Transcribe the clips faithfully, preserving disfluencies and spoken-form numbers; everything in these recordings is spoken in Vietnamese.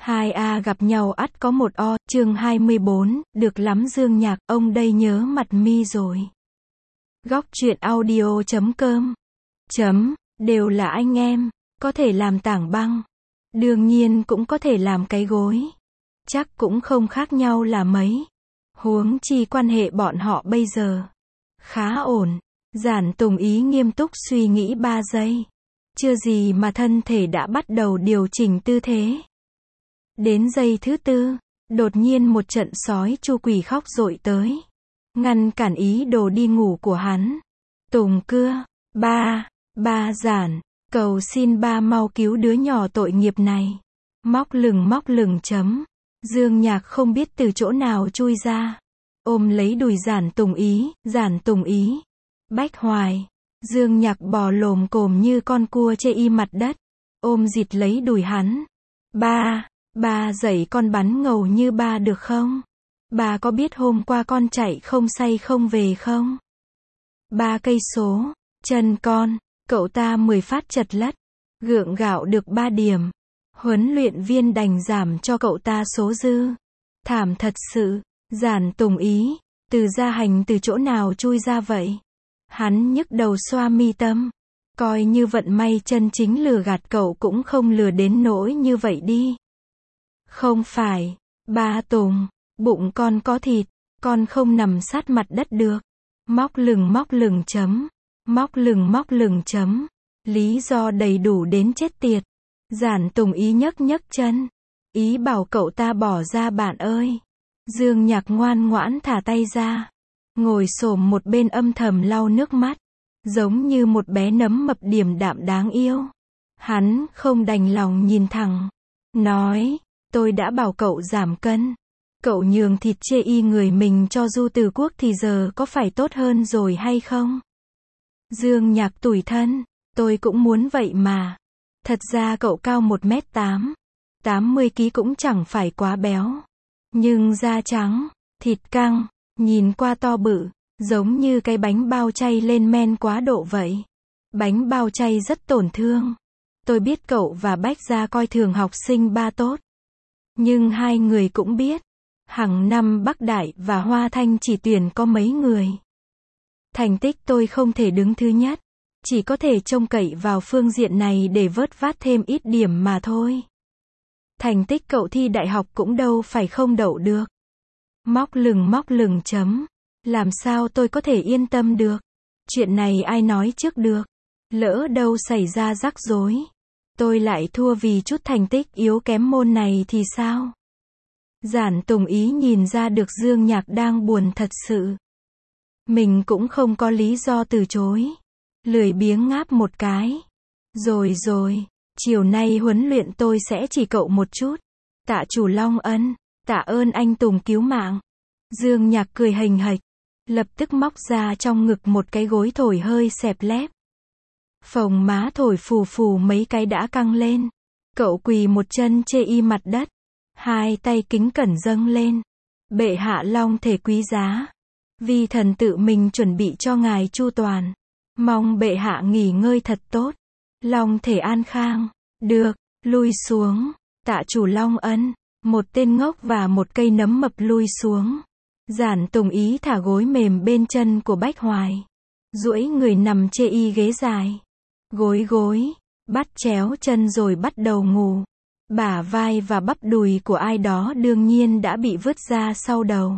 Hai A gặp nhau ắt có một O, chương hai mươi bốn, được lắm Dương Nhạc, ông đây nhớ mặt mi rồi. Góc truyện audio chấm com chấm, đều là anh em, có thể làm tảng băng. Đương nhiên cũng có thể làm cái gối. Chắc cũng không khác nhau là mấy. Huống chi quan hệ bọn họ bây giờ khá ổn. Giản Tùng Ý nghiêm túc suy nghĩ ba giây. Chưa gì mà thân thể đã bắt đầu điều chỉnh tư thế. Đến giây thứ tư, đột nhiên một trận sói chu quỷ khóc dội tới. Ngăn cản ý đồ đi ngủ của hắn. Tùng cưa, ba, ba Giản, cầu xin ba mau cứu đứa nhỏ tội nghiệp này. Móc lừng móc lừng chấm. Dương Nhạc không biết từ chỗ nào chui ra. Ôm lấy đùi Giản Tùng Ý, Giản Tùng Ý. Bách Hoài. Dương Nhạc bò lồm cồm như con cua chê y mặt đất. Ôm dịt lấy đùi hắn. Ba, ba dạy con bắn ngầu như ba được không? Ba có biết hôm qua con chạy không say không về không? Ba cây số, chân con, cậu ta mười phát chật lất. Gượng gạo được ba điểm. Huấn luyện viên đành giảm cho cậu ta số dư. Thảm thật sự. Giản Tùng Ý, từ gia hành từ chỗ nào chui ra vậy? Hắn nhức đầu xoa mi tâm. Coi như vận may chân chính lừa gạt cậu cũng không lừa đến nỗi như vậy đi. Không phải, ba Tùng, bụng con có thịt, con không nằm sát mặt đất được. Móc lừng móc lừng chấm, móc lừng móc lừng chấm, lý do đầy đủ đến chết tiệt. Giản Tùng Ý nhấc nhấc chân, ý bảo cậu ta bỏ ra bạn ơi. Dương Nhạc ngoan ngoãn thả tay ra, ngồi xổm một bên âm thầm lau nước mắt, giống như một bé nấm mập điềm đạm đáng yêu. Hắn không đành lòng nhìn thẳng, nói, tôi đã bảo cậu giảm cân. Cậu nhường thịt chê y người mình cho Du Từ Quốc thì giờ có phải tốt hơn rồi hay không? Dương Nhạc tủi thân, tôi cũng muốn vậy mà. Thật ra cậu cao một mét tám, tám mươi ki lô gam cũng chẳng phải quá béo. Nhưng da trắng, thịt căng, nhìn qua to bự, giống như cái bánh bao chay lên men quá độ vậy. Bánh bao chay rất tổn thương. Tôi biết cậu và Bách Gia coi thường học sinh ba tốt. Nhưng hai người cũng biết, hàng năm Bắc Đại và Hoa Thanh chỉ tuyển có mấy người. Thành tích tôi không thể đứng thứ nhất, chỉ có thể trông cậy vào phương diện này để vớt vát thêm ít điểm mà thôi. Thành tích cậu thi đại học cũng đâu phải không đậu được. Móc lừng móc lừng chấm. Làm sao tôi có thể yên tâm được? Chuyện này ai nói trước được? Lỡ đâu xảy ra rắc rối, tôi lại thua vì chút thành tích yếu kém môn này thì sao? Giản Tùng Ý nhìn ra được Dương Nhạc đang buồn thật sự. Mình cũng không có lý do từ chối. Lười biếng ngáp một cái. Rồi rồi, chiều nay huấn luyện tôi sẽ chỉ cậu một chút. Tạ chủ Long Ân, tạ ơn anh Tùng cứu mạng. Dương Nhạc cười hình hạch, lập tức móc ra trong ngực một cái gối thổi hơi xẹp lép. Phồng má thổi phù phù mấy cái đã căng lên. Cậu quỳ một chân chê y mặt đất, hai tay kính cẩn dâng lên. Bệ hạ long thể quý giá, vi thần tự mình chuẩn bị cho ngài chu toàn. Mong bệ hạ nghỉ ngơi thật tốt, long thể an khang. Được, lui xuống. Tạ chủ Long Ân, một tên ngốc và một cây nấm mập lui xuống. Giản Tùng Ý thả gối mềm bên chân của Bách Hoài, duỗi người nằm chê y ghế dài. Gối gối, bắt chéo chân rồi bắt đầu ngủ. Bả vai và bắp đùi của ai đó đương nhiên đã bị vứt ra sau đầu.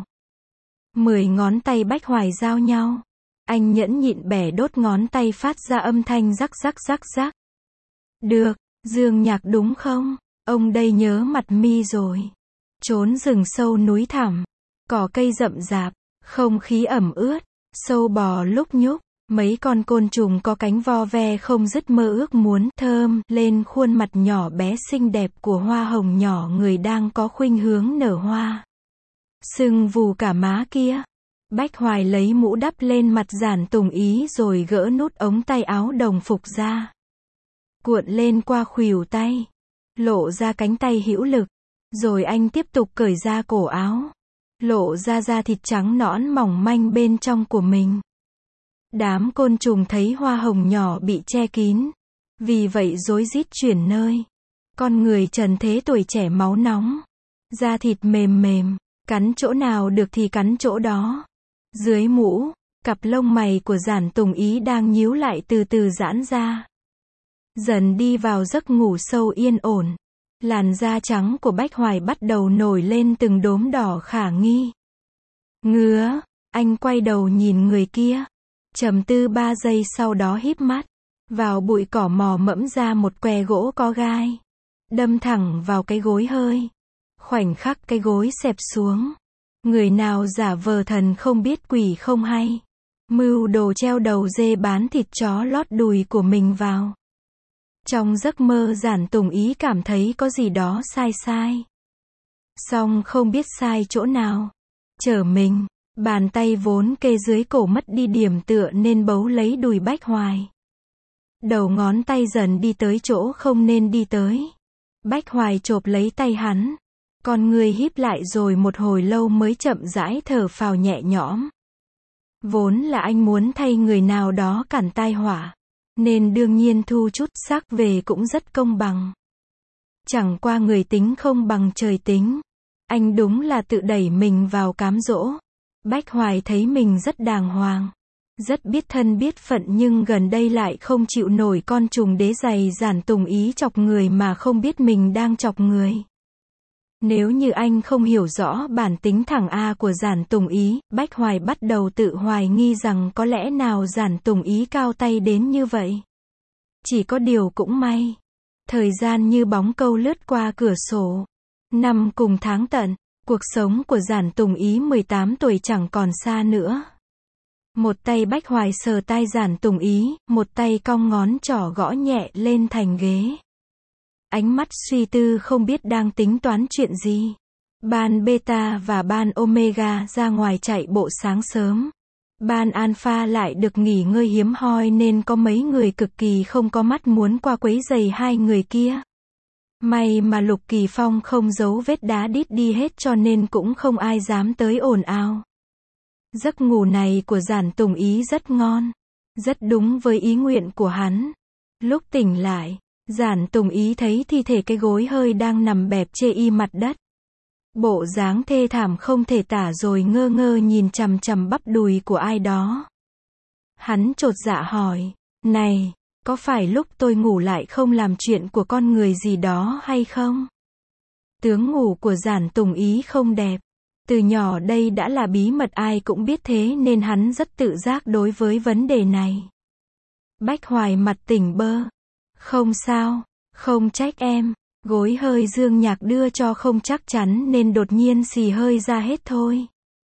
Mười ngón tay Bách Hoài giao nhau. Anh nhẫn nhịn bẻ đốt ngón tay phát ra âm thanh rắc rắc rắc rắc. Được, Dương Nhạc đúng không? Ông đây nhớ mặt mi rồi. Trốn rừng sâu núi thẳm, cỏ cây rậm rạp, không khí ẩm ướt, sâu bò lúc nhúc, mấy con côn trùng có cánh vo ve không dứt mơ ước muốn thơm lên khuôn mặt nhỏ bé xinh đẹp của hoa hồng nhỏ người đang có khuynh hướng nở hoa. Sưng vù cả má kia. Bách Hoài lấy mũ đắp lên mặt Giản Tùng Ý rồi gỡ nút ống tay áo đồng phục ra. Cuộn lên qua khuỷu tay, lộ ra cánh tay hữu lực. Rồi anh tiếp tục cởi ra cổ áo, lộ ra da thịt trắng nõn mỏng manh bên trong của mình. Đám côn trùng thấy hoa hồng nhỏ bị che kín, vì vậy rối rít chuyển nơi. Con người trần thế tuổi trẻ máu nóng. Da thịt mềm mềm, cắn chỗ nào được thì cắn chỗ đó. Dưới mũ, cặp lông mày của Giản Tùng Ý đang nhíu lại từ từ giãn ra. Dần đi vào giấc ngủ sâu yên ổn. Làn da trắng của Bách Hoài bắt đầu nổi lên từng đốm đỏ khả nghi. Ngứa, anh quay đầu nhìn người kia. Trầm tư ba giây sau đó híp mắt. Vào bụi cỏ mò mẫm ra một que gỗ có gai. Đâm thẳng vào cái gối hơi. Khoảnh khắc cái gối xẹp xuống. Người nào giả vờ thần không biết quỷ không hay. Mưu đồ treo đầu dê bán thịt chó lót đùi của mình vào. Trong giấc mơ Giản Tùng Ý cảm thấy có gì đó sai sai. Song không biết sai chỗ nào. Trở mình, bàn tay vốn kê dưới cổ mất đi điểm tựa nên bấu lấy đùi Bách Hoài. Đầu ngón tay dần đi tới chỗ không nên đi tới. Bách Hoài chộp lấy tay hắn. Con người híp lại rồi một hồi lâu mới chậm rãi thở phào nhẹ nhõm. Vốn là anh muốn thay người nào đó cản tai họa. Nên đương nhiên thu chút xác về cũng rất công bằng. Chẳng qua người tính không bằng trời tính. Anh đúng là tự đẩy mình vào cám dỗ. Bách Hoài thấy mình rất đàng hoàng. Rất biết thân biết phận nhưng gần đây lại không chịu nổi con trùng đế giày Giản Tùng Ý chọc người mà không biết mình đang chọc người. Nếu như anh không hiểu rõ bản tính thẳng A của Giản Tùng Ý, Bách Hoài bắt đầu tự hoài nghi rằng có lẽ nào Giản Tùng Ý cao tay đến như vậy. Chỉ có điều cũng may. Thời gian như bóng câu lướt qua cửa sổ. Năm cùng tháng tận, cuộc sống của Giản Tùng Ý mười tám tuổi chẳng còn xa nữa. Một tay Bách Hoài sờ tai Giản Tùng Ý, một tay cong ngón trỏ gõ nhẹ lên thành ghế. Ánh mắt suy tư không biết đang tính toán chuyện gì. Ban beta và ban omega ra ngoài chạy bộ sáng sớm. Ban alpha lại được nghỉ ngơi hiếm hoi nên có mấy người cực kỳ không có mắt muốn qua quấy giày hai người kia. May mà Lục Kỳ Phong không giấu vết đá đít đi hết cho nên cũng không ai dám tới ồn ào. Giấc ngủ này của Giản Tùng Ý rất ngon. Rất đúng với ý nguyện của hắn. Lúc tỉnh lại, Giản Tùng Ý thấy thi thể cái gối hơi đang nằm bẹp chê y mặt đất. Bộ dáng thê thảm không thể tả rồi ngơ ngơ nhìn chằm chằm bắp đùi của ai đó. Hắn chột dạ hỏi, này, có phải lúc tôi ngủ lại không làm chuyện của con người gì đó hay không? Tướng ngủ của Giản Tùng Ý không đẹp. Từ nhỏ đây đã là bí mật ai cũng biết thế nên hắn rất tự giác đối với vấn đề này. Bách Hoài mặt tỉnh bơ. Không sao, không trách em. Gối hơi Dương Nhạc đưa cho không chắc chắn nên đột nhiên xì hơi ra hết thôi.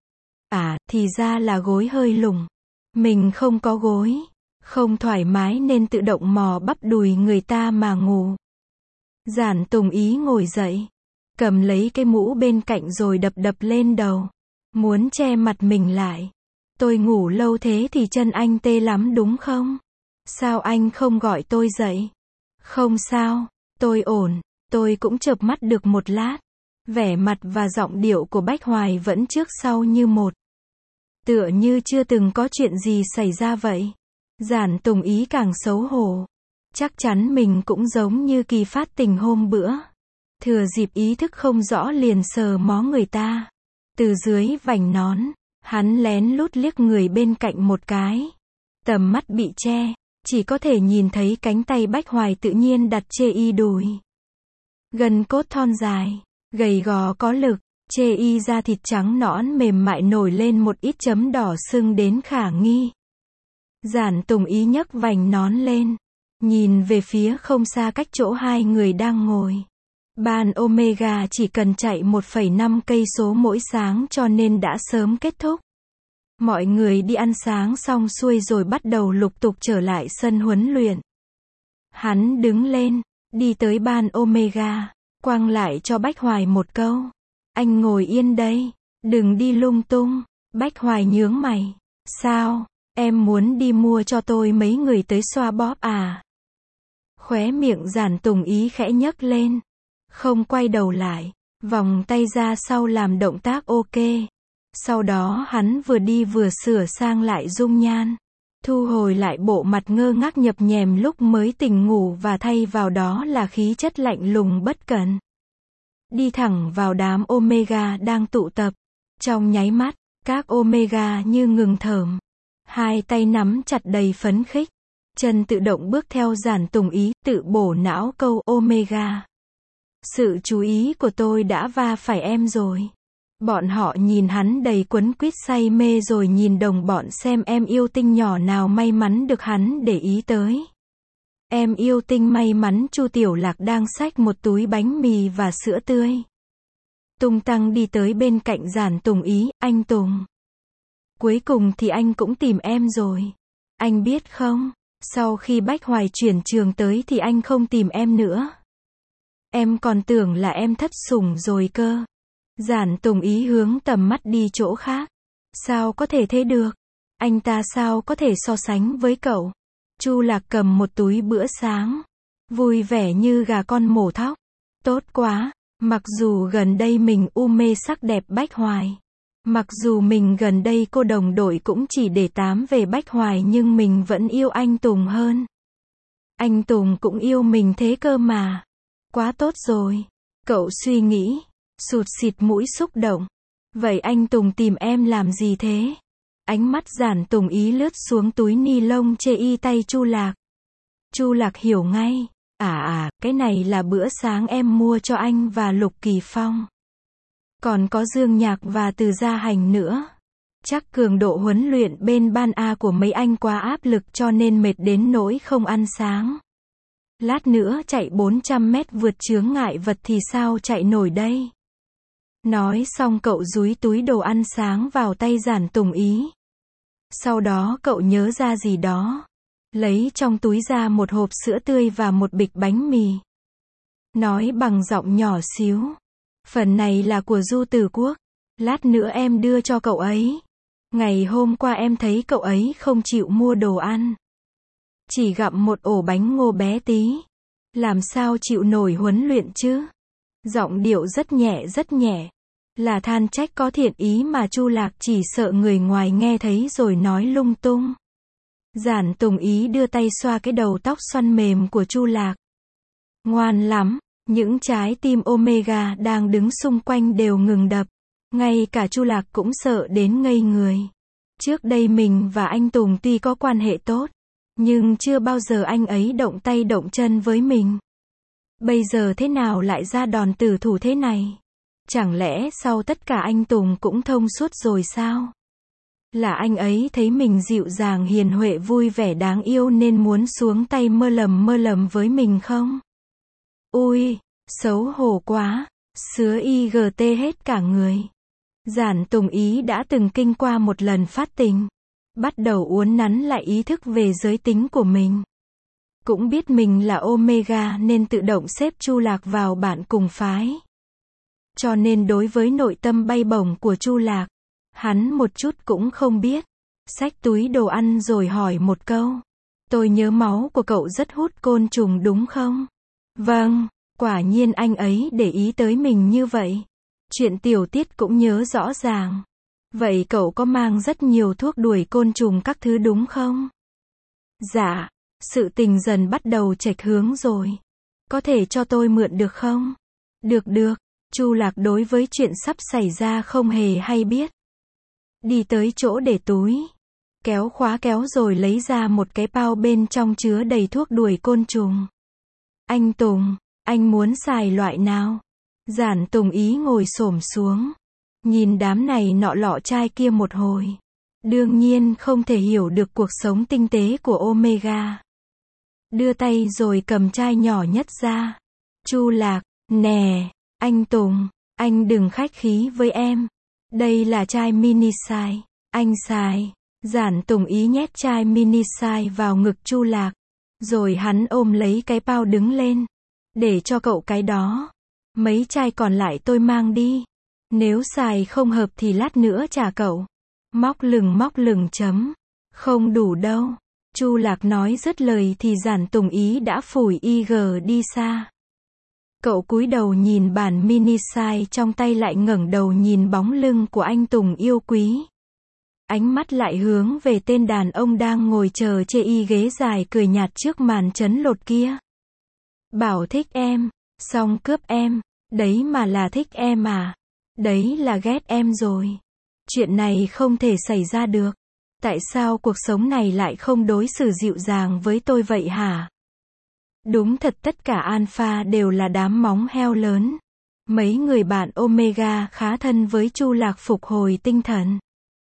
À, thì ra là gối hơi lủng. Mình không có gối. Không thoải mái nên tự động mò bắp đùi người ta mà ngủ. Giản Tùng Ý ngồi dậy. Cầm lấy cái mũ bên cạnh rồi đập đập lên đầu. Muốn che mặt mình lại. Tôi ngủ lâu thế thì chân anh tê lắm đúng không? Sao anh không gọi tôi dậy? Không sao, tôi ổn. Tôi cũng chợp mắt được một lát. Vẻ mặt và giọng điệu của Bách Hoài vẫn trước sau như một. Tựa như chưa từng có chuyện gì xảy ra vậy. Giản Tùng Ý càng xấu hổ. Chắc chắn mình cũng giống như Kỳ Phát tình hôm bữa. Thừa dịp ý thức không rõ liền sờ mó người ta. Từ dưới vành nón, hắn lén lút liếc người bên cạnh một cái. Tầm mắt bị che, chỉ có thể nhìn thấy cánh tay Bách Hoài tự nhiên đặt chê y đùi. Gân cốt thon dài, gầy gò có lực, chê y da thịt trắng nõn mềm mại nổi lên một ít chấm đỏ sưng đến khả nghi. Giản Tùng Ý nhấc vành nón lên, nhìn về phía không xa cách chỗ hai người đang ngồi. Ban Omega chỉ cần chạy một phẩy năm cây số mỗi sáng cho nên đã sớm kết thúc. Mọi người đi ăn sáng xong xuôi rồi bắt đầu lục tục trở lại sân huấn luyện. Hắn đứng lên, đi tới ban Omega, quăng lại cho Bách Hoài một câu. Anh ngồi yên đây, đừng đi lung tung. Bách Hoài nhướng mày. Sao, em muốn đi mua cho tôi mấy người tới xoa bóp à? Khóe miệng Giản Tùng Ý khẽ nhấc lên. Không quay đầu lại, vòng tay ra sau làm động tác ok. Sau đó hắn vừa đi vừa sửa sang lại dung nhan. thu hồi lại bộ mặt ngơ ngác nhập nhèm lúc mới tỉnh ngủ và thay vào đó là khí chất lạnh lùng bất cẩn. Đi thẳng vào đám Omega đang tụ tập. Trong nháy mắt, các Omega như ngừng thởm. Hai tay nắm chặt đầy phấn khích. Chân tự động bước theo Giản Tùng Ý, tự bổ não câu Omega. Sự chú ý của tôi đã va phải em rồi. Bọn họ nhìn hắn đầy quấn quýt say mê rồi nhìn đồng bọn xem em yêu tinh nhỏ nào may mắn được hắn để ý tới. Em yêu tinh may mắn Chu Tiểu Lạc đang xách một túi bánh mì và sữa tươi. Tung tăng đi tới bên cạnh Giản Tùng Ý, anh Tùng. Cuối cùng thì anh cũng tìm em rồi. Anh biết không, sau khi Bách Hoài chuyển trường tới thì anh không tìm em nữa. Em còn tưởng là em thất sủng rồi cơ. Giản Tùng Ý hướng tầm mắt đi chỗ khác. Sao có thể thế được? Anh ta sao có thể so sánh với cậu? Chu Lạc cầm một túi bữa sáng. Vui vẻ như gà con mổ thóc. Tốt quá. Mặc dù gần đây mình u mê sắc đẹp Bách Hoài. Mặc dù mình gần đây cô đồng đội cũng chỉ để tám về Bách Hoài nhưng mình vẫn yêu anh Tùng hơn. Anh Tùng cũng yêu mình thế cơ mà. Quá tốt rồi. Cậu suy nghĩ. Sụt xịt mũi xúc động. Vậy anh Tùng tìm em làm gì thế? Ánh mắt Giản Tùng Ý lướt xuống túi ni lông chê y tay Chu Lạc. Chu Lạc hiểu ngay. À à, cái này là bữa sáng em mua cho anh và Lục Kỳ Phong. Còn có Dương Nhạc và Từ Gia Hành nữa. Chắc cường độ huấn luyện bên ban A của mấy anh quá áp lực cho nên mệt đến nỗi không ăn sáng. Lát nữa chạy bốn trăm mét vượt chướng ngại vật thì sao chạy nổi đây? Nói xong cậu dúi túi đồ ăn sáng vào tay Giản Tùng Ý. Sau đó cậu nhớ ra gì đó. Lấy trong túi ra một hộp sữa tươi và một bịch bánh mì. Nói bằng giọng nhỏ xíu. Phần này là của Du Tử Quốc. Lát nữa em đưa cho cậu ấy. Ngày hôm qua em thấy cậu ấy không chịu mua đồ ăn. Chỉ gặm một ổ bánh ngô bé tí. Làm sao chịu nổi huấn luyện chứ? Giọng điệu rất nhẹ rất nhẹ. Là than trách có thiện ý mà Chu Lạc chỉ sợ người ngoài nghe thấy rồi nói lung tung. Giản Tùng Ý đưa tay xoa cái đầu tóc xoăn mềm của Chu Lạc. Ngoan lắm, những trái tim Omega đang đứng xung quanh đều ngừng đập. Ngay cả Chu Lạc cũng sợ đến ngây người. Trước đây mình và anh Tùng tuy có quan hệ tốt, nhưng chưa bao giờ anh ấy động tay động chân với mình. Bây giờ thế nào lại ra đòn tử thủ thế này? Chẳng lẽ sau tất cả anh Tùng cũng thông suốt rồi sao? Là anh ấy thấy mình dịu dàng hiền huệ vui vẻ đáng yêu nên muốn xuống tay mơ lầm mơ lầm với mình không? Ui, xấu hổ quá, sứa i giê tê hết cả người. Giản Tùng Ý đã từng kinh qua một lần phát tình. Bắt đầu uốn nắn lại ý thức về giới tính của mình. Cũng biết mình là Omega nên tự động xếp Chu Lạc vào bạn cùng phái. Cho nên đối với nội tâm bay bổng của Chu Lạc, hắn một chút cũng không biết. Xách túi đồ ăn rồi hỏi một câu. Tôi nhớ máu của cậu rất hút côn trùng đúng không? Vâng, quả nhiên anh ấy để ý tới mình như vậy. Chuyện tiểu tiết cũng nhớ rõ ràng. Vậy cậu có mang rất nhiều thuốc đuổi côn trùng các thứ đúng không? Dạ, sự tình dần bắt đầu chệch hướng rồi. Có thể cho tôi mượn được không? Được được, Chu Lạc đối với chuyện sắp xảy ra không hề hay biết. Đi tới chỗ để túi. Kéo khóa kéo rồi lấy ra một cái bao bên trong chứa đầy thuốc đuổi côn trùng. Anh Tùng, anh muốn xài loại nào? Giản Tùng Ý ngồi xổm xuống. Nhìn đám này nọ lọ chai kia một hồi. Đương nhiên không thể hiểu được cuộc sống tinh tế của Omega. Đưa tay rồi cầm chai nhỏ nhất ra. Chu Lạc, nè, anh Tùng, anh đừng khách khí với em. Đây là chai mini size, anh xài. Giản Tùng Ý nhét chai mini size vào ngực Chu Lạc. Rồi hắn ôm lấy cái bao đứng lên. Để cho cậu cái đó. Mấy chai còn lại tôi mang đi. Nếu xài không hợp thì lát nữa trả cậu. Móc lừng móc lừng chấm. Không đủ đâu. Chu Lạc nói dứt lời thì Giản Tùng Ý đã phủi i giê đi xa. Cậu cúi đầu nhìn bản mini size trong tay lại ngẩng đầu nhìn bóng lưng của anh Tùng yêu quý. Ánh mắt lại hướng về tên đàn ông đang ngồi chờ chê y ghế dài cười nhạt trước màn trấn lột kia. Bảo thích em, xong cướp em, đấy mà là thích em à? Đấy là ghét em rồi. Chuyện này không thể xảy ra được. Tại sao cuộc sống này lại không đối xử dịu dàng với tôi vậy hả? Đúng thật tất cả alpha đều là đám móng heo lớn. Mấy người bạn Omega khá thân với Chu Lạc phục hồi tinh thần.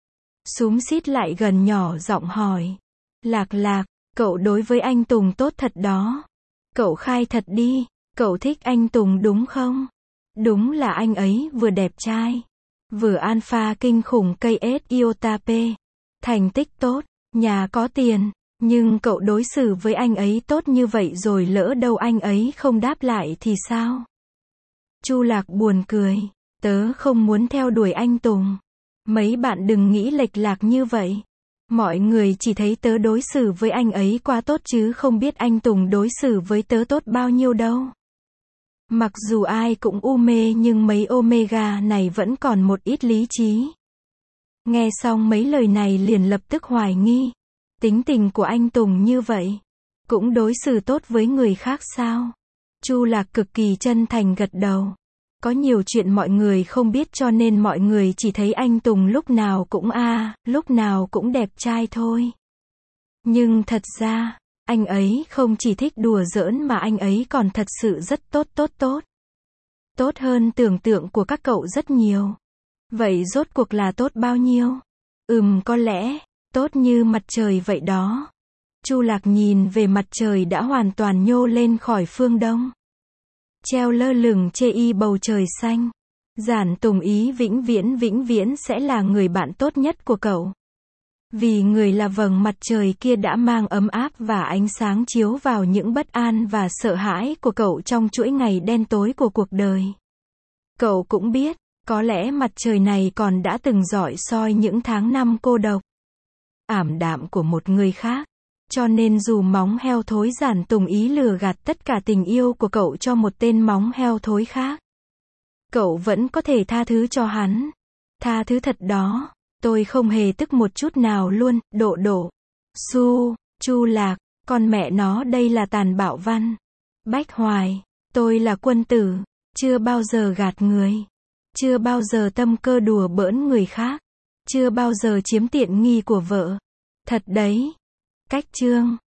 Xúm xít lại gần nhỏ giọng hỏi. Lạc Lạc, cậu đối với anh Tùng tốt thật đó. Cậu khai thật đi, cậu thích anh Tùng đúng không? Đúng là anh ấy vừa đẹp trai, vừa alpha kinh khủng cây ét iota P. Thành tích tốt, nhà có tiền, nhưng cậu đối xử với anh ấy tốt như vậy rồi lỡ đâu anh ấy không đáp lại thì sao? Chu Lạc buồn cười, tớ không muốn theo đuổi anh Tùng. Mấy bạn đừng nghĩ lệch lạc như vậy. Mọi người chỉ thấy tớ đối xử với anh ấy quá tốt chứ không biết anh Tùng đối xử với tớ tốt bao nhiêu đâu. Mặc dù ai cũng u mê nhưng mấy Omega này vẫn còn một ít lý trí. Nghe xong mấy lời này liền lập tức hoài nghi. Tính tình của anh Tùng như vậy, cũng đối xử tốt với người khác sao? Chu Lạc cực kỳ chân thành gật đầu. Có nhiều chuyện mọi người không biết cho nên mọi người chỉ thấy anh Tùng lúc nào cũng a, à, lúc nào cũng đẹp trai thôi. Nhưng thật ra, anh ấy không chỉ thích đùa giỡn mà anh ấy còn thật sự rất tốt tốt tốt. Tốt hơn tưởng tượng của các cậu rất nhiều. Vậy rốt cuộc là tốt bao nhiêu? Ừm có lẽ, tốt như mặt trời vậy đó. Chu Lạc nhìn về mặt trời đã hoàn toàn nhô lên khỏi phương đông. Treo lơ lửng chê y bầu trời xanh. Giản Tùng ý vĩnh viễn vĩnh viễn sẽ là người bạn tốt nhất của cậu. Vì người là vầng mặt trời kia đã mang ấm áp và ánh sáng chiếu vào những bất an và sợ hãi của cậu trong chuỗi ngày đen tối của cuộc đời. Cậu cũng biết, có lẽ mặt trời này còn đã từng rọi soi những tháng năm cô độc, ảm đạm của một người khác. Cho nên dù móng heo thối Giản Tùng ý lừa gạt tất cả tình yêu của cậu cho một tên móng heo thối khác, cậu vẫn có thể tha thứ cho hắn. Tha thứ thật đó. Tôi không hề tức một chút nào luôn. Độ độ. Su, Chu Lạc, con mẹ nó đây là tàn bạo văn. Bách Hoài, tôi là quân tử, chưa bao giờ gạt người, chưa bao giờ tâm cơ đùa bỡn người khác, chưa bao giờ chiếm tiện nghi của vợ. Thật đấy. Cách chương